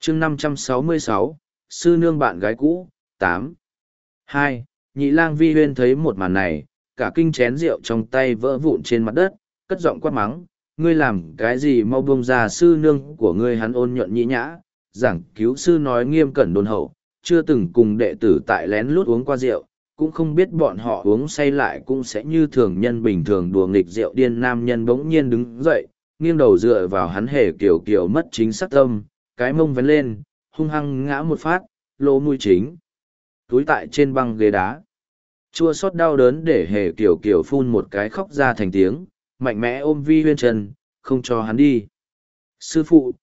chương 566, sư nương bạn gái cũ, 8. 2. Nhị lang Vi Huyên thấy một màn này, cả kinh chén rượu trong tay vỡ vụn trên mặt đất, cất giọng quát mắng, ngươi làm cái gì mau buông ra sư nương của ngươi. Hắn ôn nhuận nhĩ nhã, giảng cứu sư nói nghiêm cẩn đôn hậu, chưa từng cùng đệ tử tại lén lút uống qua rượu, cũng không biết bọn họ uống say lại cũng sẽ như thường nhân bình thường đùa nghịch rượu điên. Nam nhân bỗng nhiên đứng dậy, nghiêng đầu dựa vào hắn hề kiểu kiểu mất chính xác tâm, cái mông vén lên, hung hăng ngã một phát, lỗ mũi chính túi tại trên băng ghế đá. Chua xót đau đớn để hề kiểu kiểu phun một cái khóc ra thành tiếng, mạnh mẽ ôm Vi Huyên chân, không cho hắn đi. Sư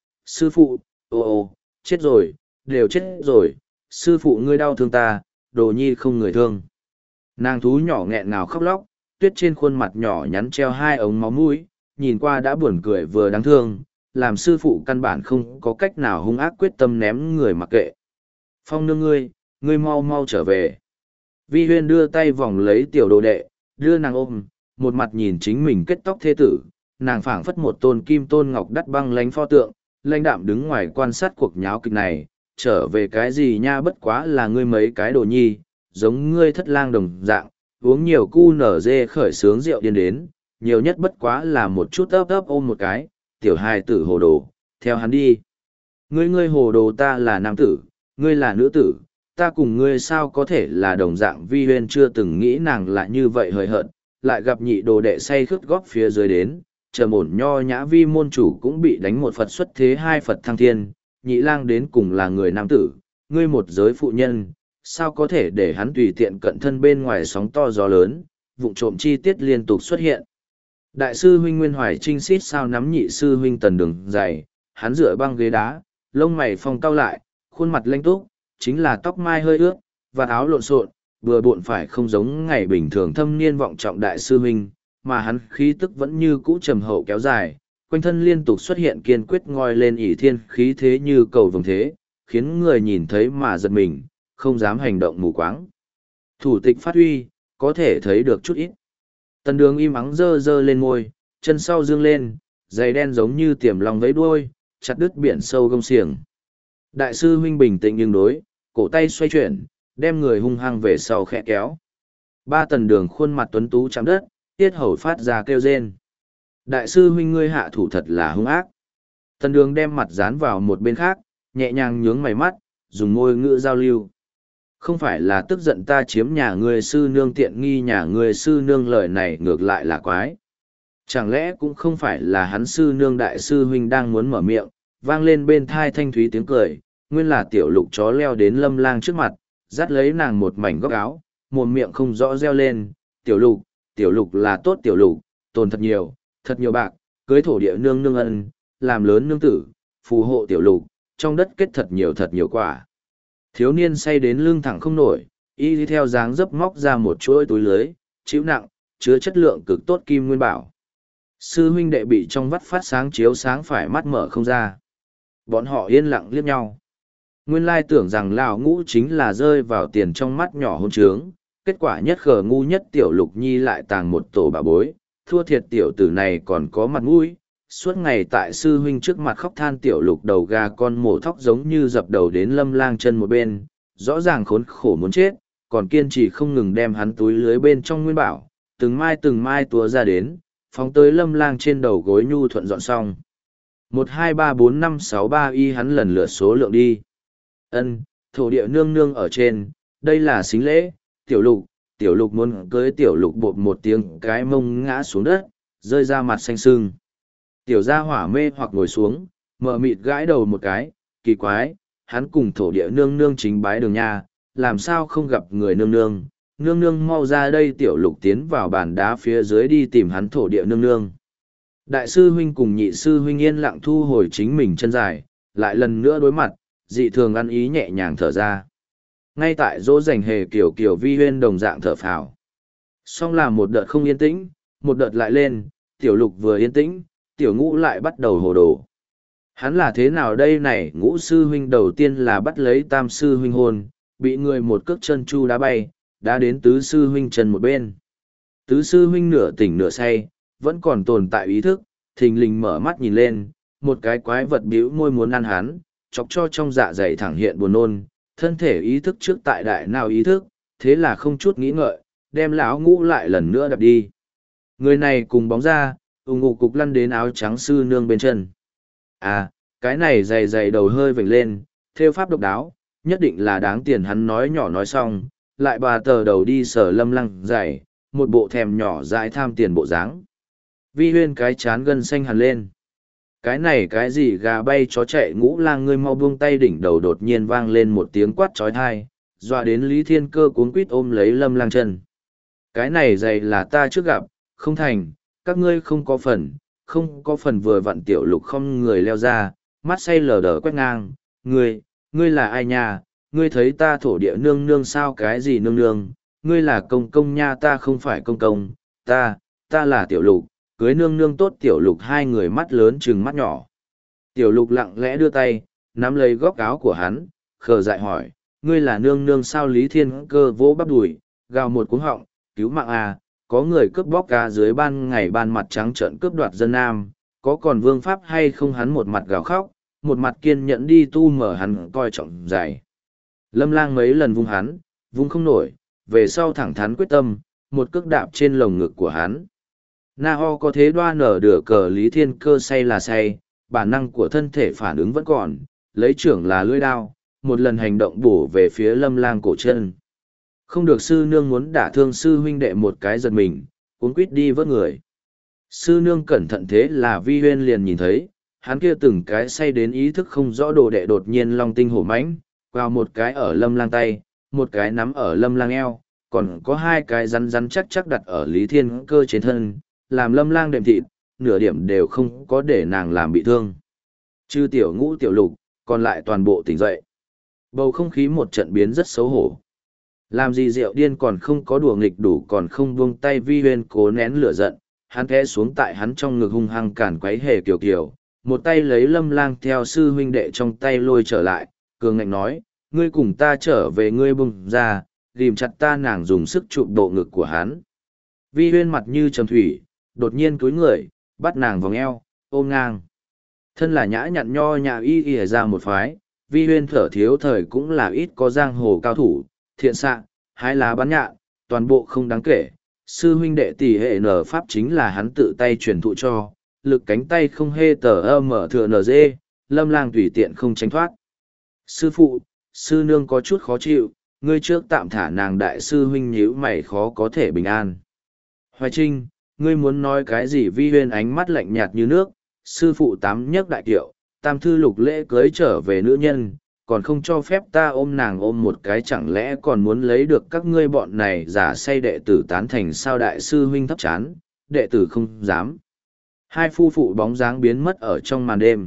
phụ, ô, chết rồi, đều chết rồi, sư phụ ngươi đau thương ta, đồ nhi không người thương. Nàng thú nhỏ nghẹn ngào khóc lóc, tuyết trên khuôn mặt nhỏ nhắn treo hai ống máu mũi, nhìn qua đã buồn cười vừa đáng thương, làm sư phụ căn bản không có cách nào hung ác quyết tâm ném người mặc kệ. Phong nương ngươi mau mau trở về. Vi Huyên đưa tay vòng lấy tiểu đồ đệ, đưa nàng ôm, một mặt nhìn chính mình kết tóc thê tử, nàng phảng phất một tôn kim tôn ngọc đắt băng lánh pho tượng, lãnh đạm đứng ngoài quan sát cuộc nháo kịch này, trở về cái gì nha, bất quá là ngươi mấy cái đồ nhi, giống ngươi thất lang đồng dạng, uống nhiều cu nở dê khởi sướng rượu điên đến, nhiều nhất bất quá là một chút ấp ôm một cái, tiểu hài tử hồ đồ, theo hắn đi. Ngươi hồ đồ, ta là nam tử, ngươi là nữ tử, ta cùng ngươi sao có thể là đồng dạng. Vi Huyên chưa từng nghĩ nàng lại như vậy hời hợt, lại gặp nhị đồ đệ say khướt góp phía dưới đến, trầm ổn nho nhã Vi môn chủ cũng bị đánh một Phật xuất thế, hai Phật thăng thiên, nhị lang đến cùng là người nam tử, ngươi một giới phụ nhân, sao có thể để hắn tùy tiện cận thân bên ngoài sóng to gió lớn, vụng trộm chi tiết liên tục xuất hiện. Đại sư huynh Nguyên Hoài Trinh xít sao nắm nhị sư huynh Tần Đường dày, hắn dựa băng ghế đá, lông mày phong cau lại, khuôn mặt lanh túc, chính là tóc mai hơi ướt, và áo lộn xộn, vừa bộn phải không giống ngày bình thường thâm niên vọng trọng đại sư huynh, mà hắn khí tức vẫn như cũ trầm hậu kéo dài, quanh thân liên tục xuất hiện kiên quyết ngoi lên ỷ thiên khí thế như cầu vồng thế, khiến người nhìn thấy mà giật mình, không dám hành động mù quáng. Thủ tịch phát huy, có thể thấy được chút ít. Tần Đường im ắng dơ dơ lên môi, chân sau dương lên, giày đen giống như tiềm lòng vẫy đuôi, chặt đứt biển sâu gông xiềng. Đại sư huynh bình tĩnh nhưng đối, cổ tay xoay chuyển, đem người hung hăng về sau khẽ kéo. Ba Tần Đường khuôn mặt tuấn tú chạm đất, tiết hầu phát ra kêu rên. Đại sư huynh ngươi hạ thủ thật là hung ác. Tần Đường đem mặt dán vào một bên khác, nhẹ nhàng nhướng mày mắt, dùng môi ngữ giao lưu. Không phải là tức giận ta chiếm nhà ngươi sư nương tiện nghi, nhà ngươi sư nương lời này ngược lại là quái. Chẳng lẽ cũng không phải là hắn sư nương đại sư huynh đang muốn mở miệng, vang lên bên thai thanh thúy tiếng cười, nguyên là tiểu lục chó leo đến Lâm Lang trước mặt, dắt lấy nàng một mảnh góc áo, mồm miệng không rõ reo lên, tiểu lục là tốt tiểu lục, tồn thật nhiều bạc, cưới thổ địa nương nương ân, làm lớn nương tử, phù hộ tiểu lục, trong đất kết thật nhiều quả. Thiếu niên say đến lưng thẳng không nổi, y đi theo dáng dấp móc ra một chuỗi túi lưới, chịu nặng, chứa chất lượng cực tốt kim nguyên bảo. Sư huynh đệ bị trong vắt phát sáng chiếu sáng phải mắt mở không ra. Bọn họ yên lặng liếc nhau. Nguyên lai tưởng rằng Lão Ngũ chính là rơi vào tiền trong mắt nhỏ hôn trướng, kết quả nhất khờ ngu nhất tiểu lục nhi lại tàng một tổ bà bối, thua thiệt tiểu tử này còn có mặt mũi. Suốt ngày tại sư huynh trước mặt khóc than, tiểu lục đầu gà con mổ thóc giống như dập đầu đến Lâm Lang chân một bên, rõ ràng khốn khổ muốn chết, còn kiên trì không ngừng đem hắn túi lưới bên trong nguyên bảo, từng mai túa ra đến, phóng tới Lâm Lang trên đầu gối nhu thuận dọn xong. 1 2 3 4 5 6 3 y hắn lần lượt số lượng đi. Ân, thổ địa nương nương ở trên, đây là xính lễ, tiểu lục muốn cưới tiểu lục bột một tiếng cái mông ngã xuống đất, rơi ra mặt xanh sưng. Tiểu gia hỏa mê hoặc ngồi xuống, mờ mịt gãi đầu một cái, kỳ quái, hắn cùng thổ địa nương nương chính bái đường nha, làm sao không gặp người nương nương, nương nương mau ra đây. Tiểu lục tiến vào bàn đá phía dưới đi tìm hắn thổ địa nương nương. Đại sư huynh cùng nhị sư huynh yên lặng thu hồi chính mình chân dài, lại lần nữa đối mặt, dị thường ăn ý nhẹ nhàng thở ra. Ngay tại dỗ dành hề kiểu Vi Huyên đồng dạng thở phào. Xong là một đợt không yên tĩnh, một đợt lại lên, tiểu lục vừa yên tĩnh, tiểu ngũ lại bắt đầu hồ đồ. Hắn là thế nào đây này? Ngũ sư huynh đầu tiên là bắt lấy tam sư huynh hôn, bị người một cước chân chu đá bay, đã đến tứ sư huynh chân một bên. Tứ sư huynh nửa tỉnh nửa say, vẫn còn tồn tại ý thức, thình lình mở mắt nhìn lên, một cái quái vật bĩu môi muốn ăn hắn, chọc cho trong dạ dày thẳng hiện buồn nôn, thân thể ý thức trước tại đại nào ý thức, thế là không chút nghĩ ngợi, đem lão ngũ lại lần nữa đập đi. Người này cùng bóng ra, ủng ngục cục lăn đến áo trắng sư nương bên chân. À, cái này dày dày đầu hơi vểnh lên, theo pháp độc đáo, nhất định là đáng tiền. Hắn nói nhỏ nói xong, lại bà tờ đầu đi sở Lâm Lăng dày, một bộ thèm nhỏ dại tham tiền bộ dáng. Vi Huyên cái chán gân xanh hẳn lên. Cái này cái gì gà bay chó chạy, Ngũ Lang ngươi mau buông tay. Đỉnh đầu đột nhiên vang lên một tiếng quát trói thai, dọa đến Lý Thiên Cơ cuống quýt ôm lấy Lâm Lang chân. Cái này dày là ta trước gặp, không thành, các ngươi không có phần. Vừa vặn Tiểu Lục không người leo ra, mắt say lờ đờ quét ngang. Ngươi là ai nha? Ngươi thấy ta thổ địa nương nương sao? Cái gì nương nương? Ngươi là công công nha. Ta không phải công công, ta là Tiểu Lục, cưới nương nương tốt. Tiểu Lục hai người mắt lớn trừng mắt nhỏ. Tiểu Lục lặng lẽ đưa tay, nắm lấy góc áo của hắn, khờ dại hỏi, ngươi là nương nương sao? Lý Thiên Cơ vỗ bắp đùi, gào một cuống họng, cứu mạng à, có người cướp bóc cá dưới ban ngày ban mặt trắng trợn cướp đoạt dân nam, có còn vương pháp hay không? Hắn một mặt gào khóc, một mặt kiên nhẫn đi tu mở hắn coi trọng dày. Lâm Lang mấy lần vung hắn, vung không nổi, về sau thẳng thắn quyết tâm, một cước đạp trên lồng ngực của hắn. Na ho có thế đoa nở đửa cờ. Lý Thiên Cơ say là say, bản năng của thân thể phản ứng vẫn còn, lấy trưởng là lưỡi đao, một lần hành động bổ về phía Lâm Lang cổ chân. Không được, sư nương muốn đả thương sư huynh đệ. Một cái giật mình, cuống quýt đi vớt người. Sư nương cẩn thận, thế là Vi Huyên liền nhìn thấy, hắn kia từng cái say đến ý thức không rõ đồ đệ đột nhiên long tinh hổ mãnh, vào một cái ở Lâm Lang tay, một cái nắm ở Lâm Lang eo, còn có hai cái rắn rắn chắc chắc đặt ở Lý Thiên Cơ trên thân, làm Lâm Lang đệm thịt, nửa điểm đều không có để nàng làm bị thương. Chư Tiểu Ngũ Tiểu Lục, còn lại toàn bộ tỉnh dậy. Bầu không khí một trận biến rất xấu hổ. Làm gì rượu điên còn không có đùa nghịch đủ còn không buông tay. Vi Huyên cố nén lửa giận, hắn té xuống tại hắn trong ngực hung hăng cản quấy hề kiều kiều, một tay lấy Lâm Lang theo sư huynh đệ trong tay lôi trở lại, cường ngạnh nói, ngươi cùng ta trở về. Ngươi bung ra, ghìm chặt ta. Nàng dùng sức chụp bộ ngực của hắn. Vi Huyên mặt như trầm thủy, đột nhiên cúi người, bắt nàng vòng eo, ôm ngang. Thân là nhã nhặn nho nhã y ỉa ra một phái, Vi Huyên thở thiếu thời cũng là ít có giang hồ cao thủ, thiện xạ, hái lá bắn nhạn, toàn bộ không đáng kể. Sư huynh đệ tỷ hệ nở pháp chính là hắn tự tay truyền thụ cho, lực cánh tay không hê tờ mở thừa nở dê, Lâm Lang tùy tiện không tránh thoát. Sư phụ, sư nương có chút khó chịu, ngươi trước tạm thả nàng. Đại sư huynh nhíu mày, khó có thể bình an. Hoài Trinh, ngươi muốn nói cái gì? Vi Huyên ánh mắt lạnh nhạt như nước, sư phụ tám nhấc đại kiệu, tam thư lục lễ cưới trở về nữ nhân, còn không cho phép ta ôm nàng ôm một cái, chẳng lẽ còn muốn lấy được các ngươi bọn này giả say đệ tử tán thành sao? Đại sư huynh thấp chán, đệ tử không dám. Hai phu phụ bóng dáng biến mất ở trong màn đêm.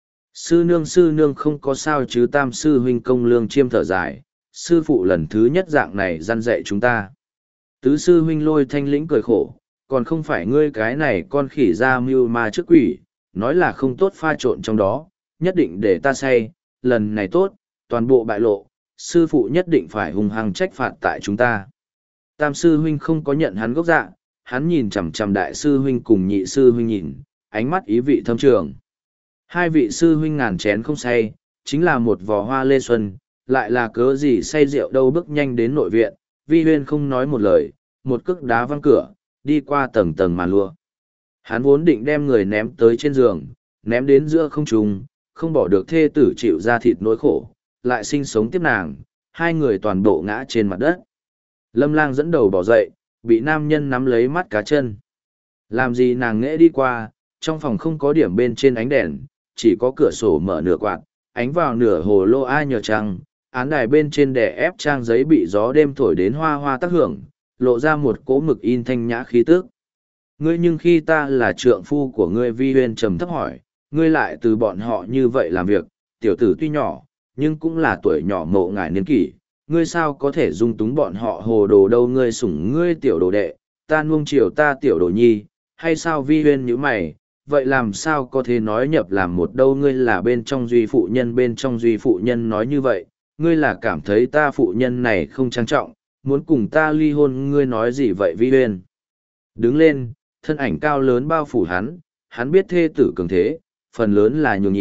Sư nương không có sao chứ? Tam sư huynh công lương chiêm thở dài, sư phụ lần thứ nhất dạng này răn dạy chúng ta. Tứ sư huynh Lôi Thanh Lĩnh cười khổ, còn không phải ngươi cái này con khỉ ra mưu ma trước quỷ, nói là không tốt pha trộn trong đó, nhất định để ta say, lần này tốt, toàn bộ bại lộ, sư phụ nhất định phải hung hăng trách phạt tại chúng ta. Tam sư huynh không có nhận hắn gốc dạ, hắn nhìn chằm chằm đại sư huynh cùng nhị sư huynh nhìn, ánh mắt ý vị thâm trường. Hai vị sư huynh ngàn chén không say, chính là một vò hoa lê xuân, lại là cớ gì say rượu đâu. Bước nhanh đến nội viện, Vi Huyên không nói một lời, một cước đá văng cửa, đi qua tầng tầng màn lụa. Hắn vốn định đem người ném tới trên giường, ném đến giữa không trung, không bỏ được thê tử chịu ra thịt nỗi khổ, lại sinh sống tiếp nàng, hai người toàn bộ ngã trên mặt đất. Lâm Lang dẫn đầu bỏ dậy, bị nam nhân nắm lấy mắt cá chân. Làm gì nàng nghễ đi qua, trong phòng không có điểm bên trên ánh đèn, chỉ có cửa sổ mở nửa quạt, ánh vào nửa hồ lô ai nhờ trăng, án đài bên trên đè ép trang giấy bị gió đêm thổi đến hoa hoa tác hưởng, lộ ra một cỗ mực in thanh nhã khí tước. Ngươi nhưng khi ta là trượng phu của ngươi, Vi Huyên trầm thấp hỏi, ngươi lại từ bọn họ như vậy làm việc, tiểu tử tuy nhỏ, nhưng cũng là tuổi nhỏ mộ ngải niên kỷ, ngươi sao có thể dung túng bọn họ hồ đồ đâu? Ngươi sủng ngươi tiểu đồ đệ, ta nuông chiều ta tiểu đồ nhi, hay sao? Vi Huyên nhíu mày, vậy làm sao có thể nói nhập làm một đâu? Ngươi là bên trong duy phụ nhân, bên trong duy phụ nhân nói như vậy, ngươi là cảm thấy ta phụ nhân này không trang trọng, muốn cùng ta ly hôn? Ngươi nói gì vậy? Vi Huyên đứng lên, thân ảnh cao lớn bao phủ hắn biết thê tử cường thế, phần lớn là nhường nhịn,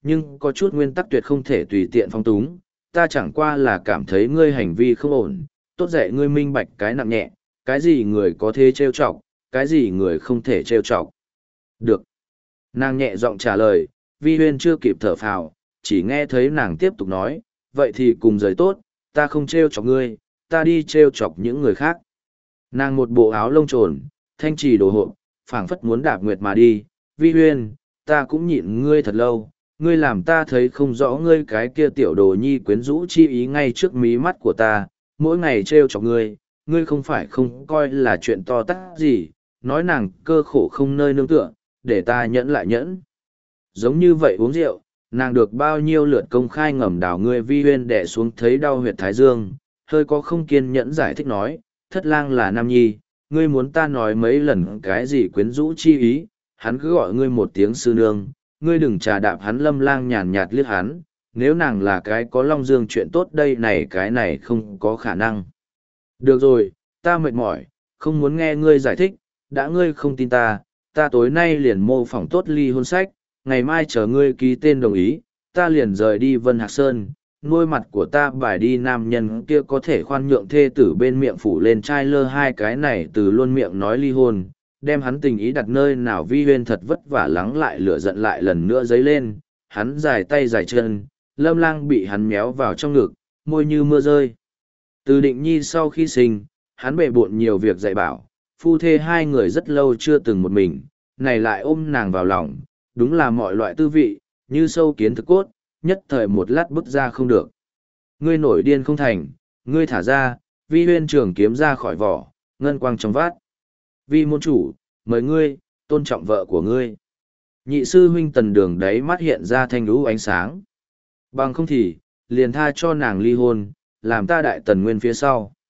nhưng có chút nguyên tắc tuyệt không thể tùy tiện phong túng. Ta chẳng qua là cảm thấy ngươi hành vi không ổn, tốt dạy ngươi minh bạch cái nặng nhẹ, cái gì người có thể trêu chọc, cái gì người không thể trêu chọc. Được. Nàng nhẹ giọng trả lời, Vi Huyên chưa kịp thở phào, chỉ nghe thấy nàng tiếp tục nói, vậy thì cùng rời tốt, ta không trêu chọc ngươi, ta đi trêu chọc những người khác. Nàng một bộ áo lông trồn, thanh trì đồ hộ, phảng phất muốn đạp nguyệt mà đi. Vi Huyên, ta cũng nhịn ngươi thật lâu, ngươi làm ta thấy không rõ ngươi cái kia tiểu đồ nhi quyến rũ chi ý ngay trước mí mắt của ta, mỗi ngày trêu chọc ngươi, ngươi không phải không coi là chuyện to tát gì, nói nàng cơ khổ không nơi nương tựa, để ta nhẫn lại nhẫn. Giống như vậy uống rượu, nàng được bao nhiêu lượt công khai ngầm đảo ngươi. Vi Huyên đẻ xuống thấy đau huyệt thái dương, hơi có không kiên nhẫn giải thích nói, thất lang là nam nhi, ngươi muốn ta nói mấy lần cái gì quyến rũ chi ý, hắn cứ gọi ngươi một tiếng sư nương, ngươi đừng trà đạp hắn. Lâm Lang nhàn nhạt liếc hắn, nếu nàng là cái có long dương chuyện tốt đây này cái này không có khả năng. Được rồi, ta mệt mỏi, không muốn nghe ngươi giải thích, đã ngươi không tin ta, ta tối nay liền mô phỏng tốt ly hôn sách, ngày mai chờ ngươi ký tên đồng ý, ta liền rời đi Vân Hạc Sơn, nuôi mặt của ta bài đi. Nam nhân kia có thể khoan nhượng thê tử bên miệng phủ lên trai lơ hai cái này từ luôn miệng nói ly hôn, đem hắn tình ý đặt nơi nào. Vi Huyên thật vất vả lắng lại lửa giận lại lần nữa dấy lên, hắn dài tay dài chân, Lâm Lang bị hắn méo vào trong ngực, môi như mưa rơi. Từ Định Nhi sau khi sinh, hắn bề bộn nhiều việc dạy bảo, phu thê hai người rất lâu chưa từng một mình, này lại ôm nàng vào lòng, đúng là mọi loại tư vị, như sâu kiến thực cốt, nhất thời một lát bứt ra không được. Ngươi nổi điên không thành, ngươi thả ra. Vi Huyên trường kiếm ra khỏi vỏ, ngân quang trong vát. Vi môn chủ, mời ngươi, tôn trọng vợ của ngươi. Nhị sư huynh Tần Đường đấy mắt hiện ra thanh lũ ánh sáng. Bằng không thì, liền tha cho nàng ly hôn, làm ta đại tần nguyên phía sau.